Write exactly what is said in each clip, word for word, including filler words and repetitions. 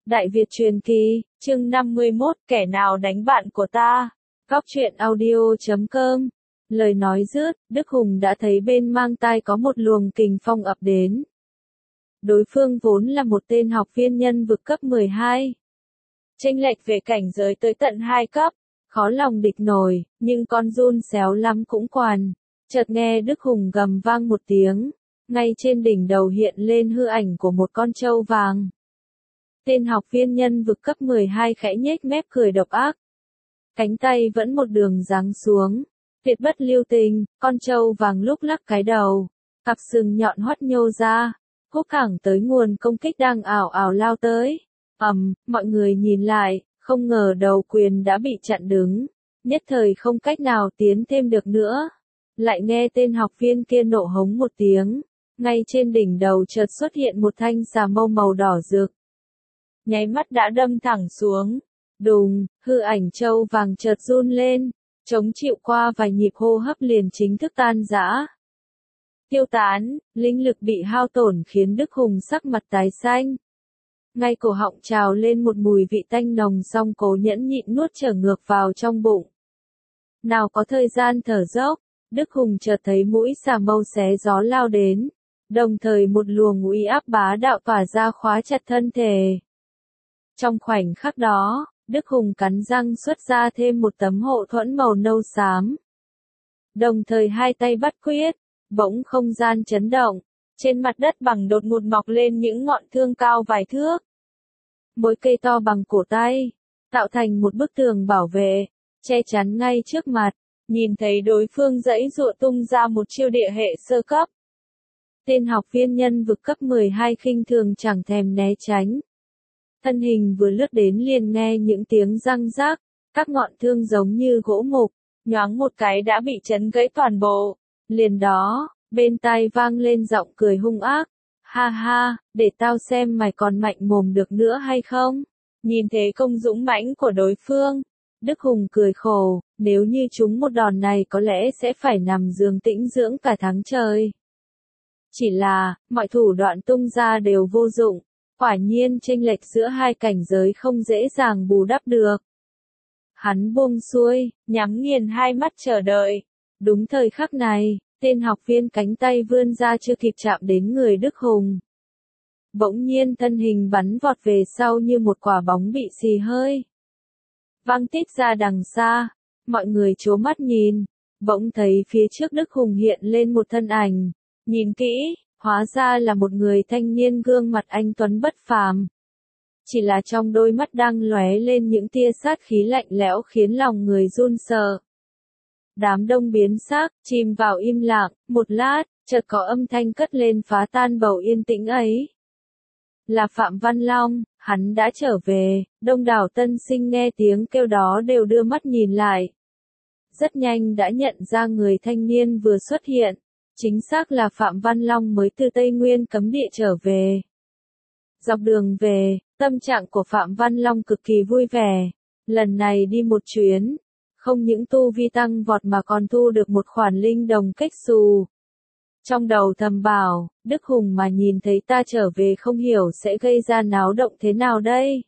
Đại Việt truyền kỳ, chương năm mươi mốt, kẻ nào đánh bạn của ta. Góc truyện audio chấm com. Lời nói dứt, Đức Hùng đã thấy bên mang tai có một luồng kình phong ập đến. Đối phương vốn là một tên học viên nhân vực cấp mười hai. Chênh lệch về cảnh giới tới tận hai cấp, khó lòng địch nổi, nhưng con run xéo lắm cũng quản. Chợt nghe Đức Hùng gầm vang một tiếng, ngay trên đỉnh đầu hiện lên hư ảnh của một con trâu vàng. Tên học viên nhân vực cấp mười hai khẽ nhếch mép cười độc ác. Cánh tay vẫn một đường giáng xuống, tuyệt bất lưu tình, con trâu vàng lúc lắc cái đầu, cặp sừng nhọn hoắt nhô ra, húc thẳng tới nguồn công kích đang ảo ảo lao tới. Ầm, mọi người nhìn lại, không ngờ đầu quyền đã bị chặn đứng, nhất thời không cách nào tiến thêm được nữa. Lại nghe tên học viên kia nộ hống một tiếng, ngay trên đỉnh đầu chợt xuất hiện một thanh xà mâu màu đỏ rực. Nháy mắt đã đâm thẳng xuống. Đùng, hư ảnh trâu vàng chợt run lên, chống chịu qua vài nhịp hô hấp liền chính thức tan rã. Tiêu tán, linh lực bị hao tổn khiến Đức Hùng sắc mặt tái xanh. Ngay cổ họng trào lên một mùi vị tanh nồng, song cố nhẫn nhịn nuốt trở ngược vào trong bụng. Nào có thời gian thở dốc, Đức Hùng chợt thấy mũi xà mâu xé gió lao đến, đồng thời một luồng uy áp bá đạo tỏa ra khóa chặt thân thể. Trong khoảnh khắc đó, Đức Hùng cắn răng xuất ra thêm một tấm hộ thuẫn màu nâu xám. Đồng thời hai tay bắt quyết, bỗng không gian chấn động, trên mặt đất bằng đột ngột mọc lên những ngọn thương cao vài thước. Mỗi cây to bằng cổ tay, tạo thành một bức tường bảo vệ, che chắn ngay trước mặt, nhìn thấy đối phương giãy giụa tung ra một chiêu địa hệ sơ cấp. Tên học viên nhân vực cấp mười hai khinh thường chẳng thèm né tránh. Thân hình vừa lướt đến liền nghe những tiếng răng rác, các ngọn thương giống như gỗ mục, nhoáng một cái đã bị chấn gãy toàn bộ. Liền đó, bên tai vang lên giọng cười hung ác, ha ha, để tao xem mày còn mạnh mồm được nữa hay không. Nhìn thế công dũng mãnh của đối phương, Đức Hùng cười khổ, nếu như trúng một đòn này có lẽ sẽ phải nằm giường tĩnh dưỡng cả tháng trời. Chỉ là, mọi thủ đoạn tung ra đều vô dụng. Quả nhiên chênh lệch giữa hai cảnh giới không dễ dàng bù đắp được. Hắn buông xuôi, nhắm nghiền hai mắt chờ đợi. Đúng thời khắc này, tên học viên cánh tay vươn ra chưa kịp chạm đến người Đức Hùng. Bỗng nhiên thân hình bắn vọt về sau như một quả bóng bị xì hơi. Văng tít ra đằng xa, mọi người trố mắt nhìn, bỗng thấy phía trước Đức Hùng hiện lên một thân ảnh. Nhìn kỹ, hóa ra là một người thanh niên gương mặt anh tuấn bất phàm. Chỉ là trong đôi mắt đang lóe lên những tia sát khí lạnh lẽo khiến lòng người run sợ. Đám đông biến sắc, chìm vào im lặng, một lát, chợt có âm thanh cất lên phá tan bầu yên tĩnh ấy. Là Phạm Văn Long, hắn đã trở về, đông đảo tân sinh nghe tiếng kêu đó đều đưa mắt nhìn lại. Rất nhanh đã nhận ra người thanh niên vừa xuất hiện. Chính xác là Phạm Văn Long mới từ Tây Nguyên cấm địa trở về. Dọc đường về, tâm trạng của Phạm Văn Long cực kỳ vui vẻ. Lần này đi một chuyến, không những tu vi tăng vọt mà còn thu được một khoản linh đồng cách xù. Trong đầu thầm bảo, Đức Hùng mà nhìn thấy ta trở về không hiểu sẽ gây ra náo động thế nào đây.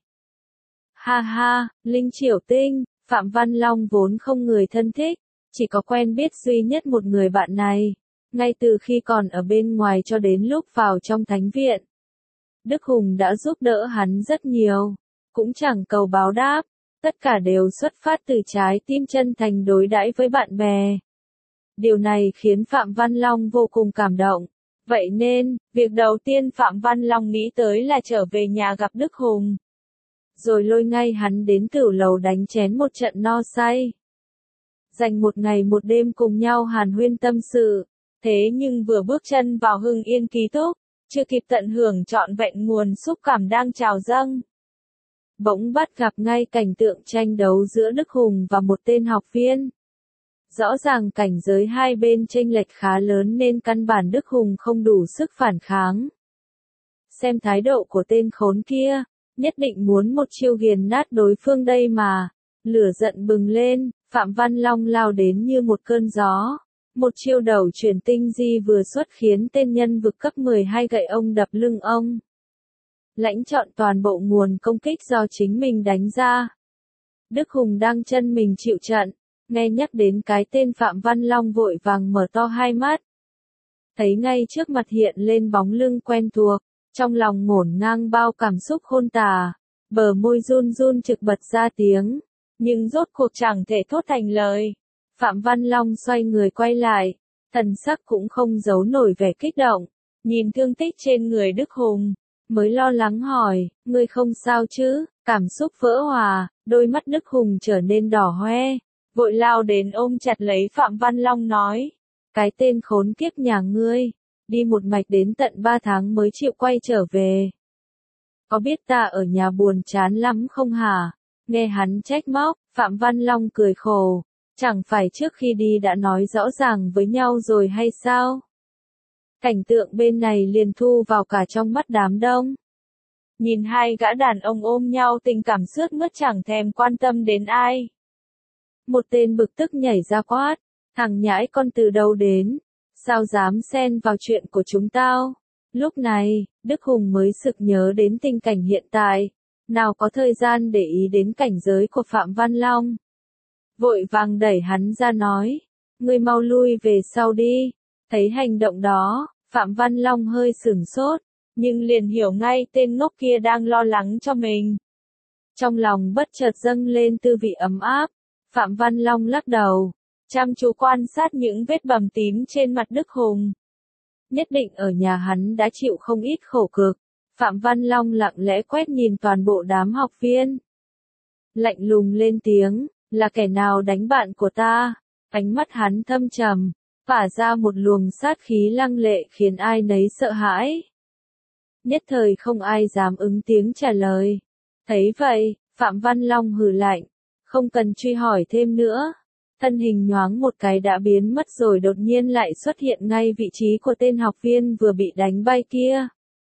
Ha ha, Linh Triểu Tinh, Phạm Văn Long vốn không người thân thích, chỉ có quen biết duy nhất một người bạn này. Ngay từ khi còn ở bên ngoài cho đến lúc vào trong thánh viện, Đức Hùng đã giúp đỡ hắn rất nhiều, cũng chẳng cầu báo đáp, tất cả đều xuất phát từ trái tim chân thành đối đãi với bạn bè. Điều này khiến Phạm Văn Long vô cùng cảm động, vậy nên, việc đầu tiên Phạm Văn Long nghĩ tới là trở về nhà gặp Đức Hùng. Rồi lôi ngay hắn đến tửu lầu đánh chén một trận no say. Dành một ngày một đêm cùng nhau hàn huyên tâm sự. Thế nhưng vừa bước chân vào Hưng Yên ký túc, chưa kịp tận hưởng trọn vẹn nguồn xúc cảm đang trào dâng. Bỗng bắt gặp ngay cảnh tượng tranh đấu giữa Đức Hùng và một tên học viên. Rõ ràng cảnh giới hai bên chênh lệch khá lớn nên căn bản Đức Hùng không đủ sức phản kháng. Xem thái độ của tên khốn kia, nhất định muốn một chiêu nghiền nát đối phương đây mà. Lửa giận bừng lên, Phạm Văn Long lao đến như một cơn gió. Một chiêu đầu chuyển tinh di vừa xuất khiến tên nhân vực cấp mười hai gậy ông đập lưng ông. lãnh trọn toàn bộ nguồn công kích do chính mình đánh ra. Đức Hùng đang chân mình chịu trận, nghe nhắc đến cái tên Phạm Văn Long vội vàng mở to hai mắt. Thấy ngay trước mặt hiện lên bóng lưng quen thuộc, trong lòng ngổn ngang bao cảm xúc khôn tả, bờ môi run run trực bật ra tiếng, nhưng rốt cuộc chẳng thể thốt thành lời. Phạm Văn Long xoay người quay lại, thần sắc cũng không giấu nổi vẻ kích động, nhìn thương tích trên người Đức Hùng, mới lo lắng hỏi, ngươi không sao chứ? Cảm xúc vỡ hòa, đôi mắt Đức Hùng trở nên đỏ hoe, vội lao đến ôm chặt lấy Phạm Văn Long nói, cái tên khốn kiếp nhà ngươi, đi một mạch đến tận ba tháng mới chịu quay trở về. Có biết ta ở nhà buồn chán lắm không hả? Nghe hắn trách móc, Phạm Văn Long cười khổ, chẳng phải trước khi đi đã nói rõ ràng với nhau rồi hay sao? Cảnh tượng bên này liền thu vào cả trong mắt đám đông. Nhìn hai gã đàn ông ôm nhau tình cảm sướt mướt chẳng thèm quan tâm đến ai. Một tên bực tức nhảy ra quát, thằng nhãi con từ đâu đến, sao dám xen vào chuyện của chúng tao? Lúc này, Đức Hùng mới sực nhớ đến tình cảnh hiện tại, nào có thời gian để ý đến cảnh giới của Phạm Văn Long. Vội vàng đẩy hắn ra nói, ngươi mau lui về sau đi. Thấy hành động đó, Phạm Văn Long hơi sửng sốt, nhưng liền hiểu ngay tên ngốc kia đang lo lắng cho mình. Trong lòng bất chợt dâng lên tư vị ấm áp, Phạm Văn Long lắc đầu, chăm chú quan sát những vết bầm tím trên mặt Đức Hùng. Nhất định ở nhà hắn đã chịu không ít khổ cực. Phạm Văn Long lặng lẽ quét nhìn toàn bộ đám học viên. Lạnh lùng lên tiếng, là kẻ nào đánh bạn của ta? Ánh mắt hắn thâm trầm, phả ra một luồng sát khí lăng lệ khiến ai nấy sợ hãi. Nhất thời không ai dám ứng tiếng trả lời. Thấy vậy, Phạm Văn Long hừ lạnh, không cần truy hỏi thêm nữa. Thân hình nhoáng một cái đã biến mất rồi đột nhiên lại xuất hiện ngay vị trí của tên học viên vừa bị đánh bay kia.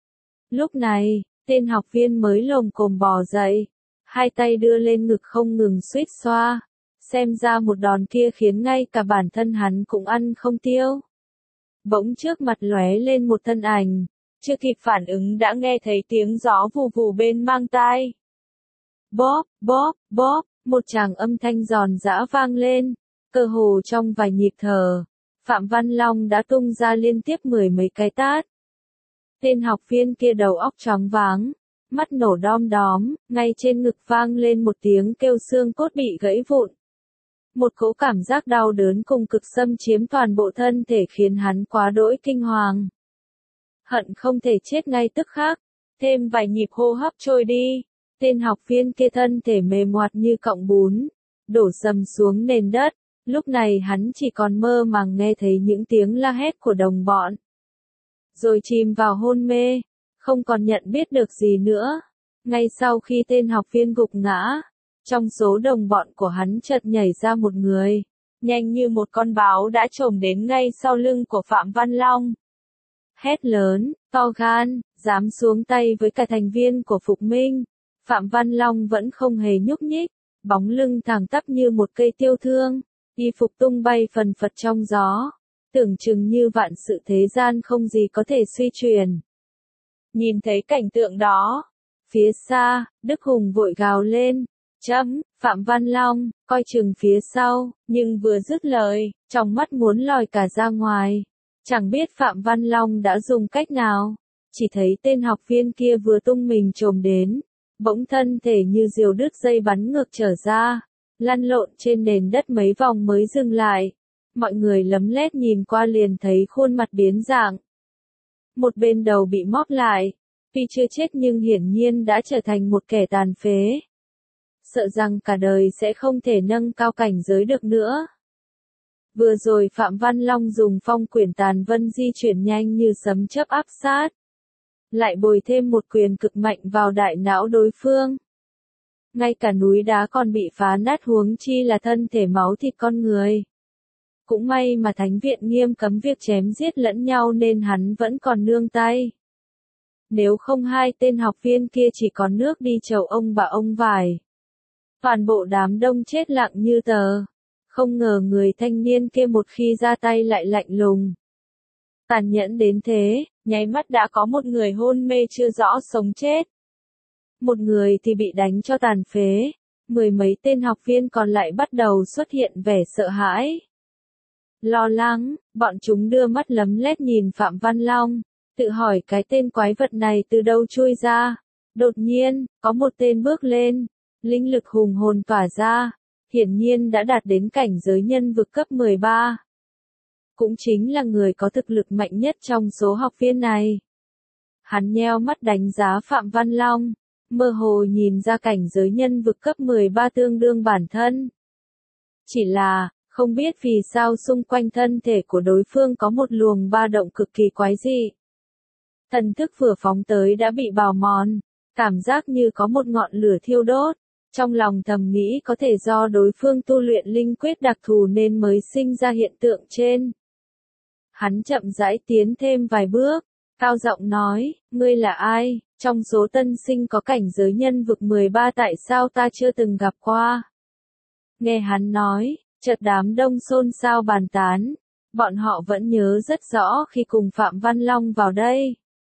Lúc này, tên học viên mới lồm cồm bò dậy, hai tay đưa lên ngực không ngừng suýt xoa. Xem ra một đòn kia khiến ngay cả bản thân hắn cũng ăn không tiêu. Bỗng trước mặt lóe lên một thân ảnh, chưa kịp phản ứng đã nghe thấy tiếng gió vù vù bên mang tai. Bóp, bóp, bóp, một tràng âm thanh giòn giã vang lên, cơ hồ trong vài nhịp thở, Phạm Văn Long đã tung ra liên tiếp mười mấy cái tát. Tên học viên kia đầu óc choáng váng, mắt nổ đom đóm, ngay trên ngực vang lên một tiếng kêu xương cốt bị gãy vụn. Một cỗ cảm giác đau đớn cùng cực xâm chiếm toàn bộ thân thể khiến hắn quá đỗi kinh hoàng. Hận không thể chết ngay tức khắc, thêm vài nhịp hô hấp trôi đi, tên học viên kia thân thể mềm ngoặt như cọng bún, đổ sầm xuống nền đất, lúc này hắn chỉ còn mơ màng nghe thấy những tiếng la hét của đồng bọn. Rồi chìm vào hôn mê, không còn nhận biết được gì nữa. Ngay sau khi tên học viên gục ngã, trong số đồng bọn của hắn chợt nhảy ra một người, nhanh như một con báo đã chồm đến ngay sau lưng của Phạm Văn Long. Hét lớn, to gan, dám xuống tay với cả thành viên của Phục Minh. Phạm Văn Long vẫn không hề nhúc nhích, bóng lưng thẳng tắp như một cây tiêu thương, y phục tung bay phần phật trong gió, tưởng chừng như vạn sự thế gian không gì có thể suy truyền. Nhìn thấy cảnh tượng đó, phía xa, Đức Hùng vội gào lên, chấm, Phạm Văn Long, coi chừng phía sau, nhưng vừa dứt lời, trong mắt muốn lòi cả ra ngoài. Chẳng biết Phạm Văn Long đã dùng cách nào, chỉ thấy tên học viên kia vừa tung mình chồm đến, bỗng thân thể như diều đứt dây bắn ngược trở ra, lăn lộn trên nền đất mấy vòng mới dừng lại. Mọi người lấm lét nhìn qua liền thấy khuôn mặt biến dạng. Một bên đầu bị móp lại, tuy chưa chết nhưng hiển nhiên đã trở thành một kẻ tàn phế. Sợ rằng cả đời sẽ không thể nâng cao cảnh giới được nữa. Vừa rồi Phạm Văn Long dùng phong quyển tàn vân di chuyển nhanh như sấm chớp áp sát. Lại bồi thêm một quyền cực mạnh vào đại não đối phương. Ngay cả núi đá còn bị phá nát huống chi là thân thể máu thịt con người. Cũng may mà thánh viện nghiêm cấm việc chém giết lẫn nhau nên hắn vẫn còn nương tay. Nếu không hai tên học viên kia chỉ còn nước đi chầu ông bà ông vải. Toàn bộ đám đông chết lặng như tờ. Không ngờ người thanh niên kia một khi ra tay lại lạnh lùng. Tàn nhẫn đến thế, nháy mắt đã có một người hôn mê chưa rõ sống chết. một người thì bị đánh cho tàn phế, mười mấy tên học viên còn lại bắt đầu xuất hiện vẻ sợ hãi. Lo lắng, bọn chúng đưa mắt lấm lét nhìn Phạm Văn Long, tự hỏi cái tên quái vật này từ đâu chui ra. Đột nhiên, có một tên bước lên, linh lực hùng hồn tỏa ra, hiển nhiên đã đạt đến cảnh giới nhân vực cấp mười ba. Cũng chính là người có thực lực mạnh nhất trong số học viên này. Hắn nheo mắt đánh giá Phạm Văn Long, mơ hồ nhìn ra cảnh giới nhân vực cấp mười ba tương đương bản thân. Chỉ là, không biết vì sao xung quanh thân thể của đối phương có một luồng ba động cực kỳ quái dị. Thần thức vừa phóng tới đã bị bào mòn, cảm giác như có một ngọn lửa thiêu đốt. Trong lòng thầm nghĩ có thể do đối phương tu luyện linh quyết đặc thù nên mới sinh ra hiện tượng trên. Hắn chậm rãi tiến thêm vài bước, cao giọng nói, ngươi là ai, trong số tân sinh có cảnh giới nhân vực mười ba tại sao ta chưa từng gặp qua. Nghe hắn nói, chợt đám đông xôn xao bàn tán, bọn họ vẫn nhớ rất rõ khi cùng Phạm Văn Long vào đây.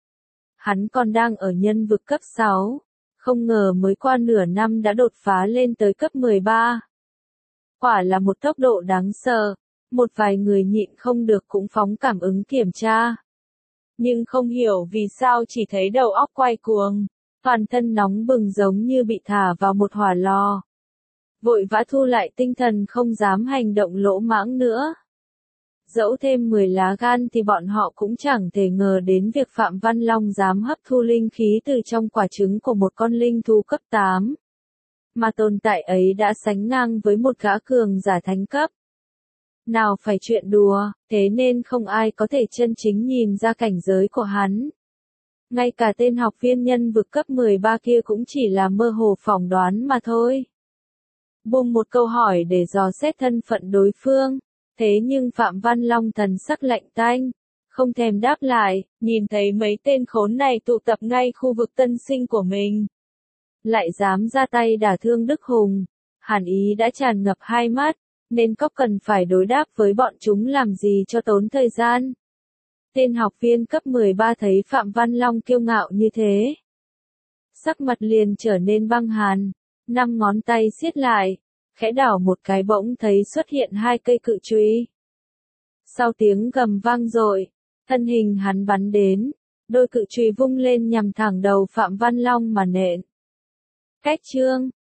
Hắn còn đang ở nhân vực cấp sáu, không ngờ mới qua nửa năm đã đột phá lên tới cấp mười ba. Quả là một tốc độ đáng sợ, một vài người nhịn không được cũng phóng cảm ứng kiểm tra. Nhưng không hiểu vì sao chỉ thấy đầu óc quay cuồng, toàn thân nóng bừng giống như bị thả vào một hỏa lò. Vội vã thu lại tinh thần không dám hành động lỗ mãng nữa. Dẫu thêm mười lá gan thì bọn họ cũng chẳng thể ngờ đến việc Phạm Văn Long dám hấp thu linh khí từ trong quả trứng của một con linh thú cấp tám. Mà tồn tại ấy đã sánh ngang với một gã cường giả thánh cấp. Nào phải chuyện đùa, thế nên không ai có thể chân chính nhìn ra cảnh giới của hắn. Ngay cả tên học viên nhân vực cấp mười ba kia cũng chỉ là mơ hồ phỏng đoán mà thôi. Bùng một câu hỏi để dò xét thân phận đối phương. Thế nhưng Phạm Văn Long thần sắc lạnh tanh, không thèm đáp lại, nhìn thấy mấy tên khốn này tụ tập ngay khu vực tân sinh của mình. Lại dám ra tay đả thương Đức Hùng, hàn ý đã tràn ngập hai mắt, nên có cần phải đối đáp với bọn chúng làm gì cho tốn thời gian. Tên học viên cấp mười ba thấy Phạm Văn Long kiêu ngạo như thế. Sắc mặt liền trở nên băng hàn, năm ngón tay siết lại. Khẽ đảo một cái bỗng thấy xuất hiện hai cây cự chùy. Sau tiếng gầm vang dội, thân hình hắn bắn đến, đôi cự chùy vung lên nhằm thẳng đầu Phạm Văn Long mà nện. Cách chương,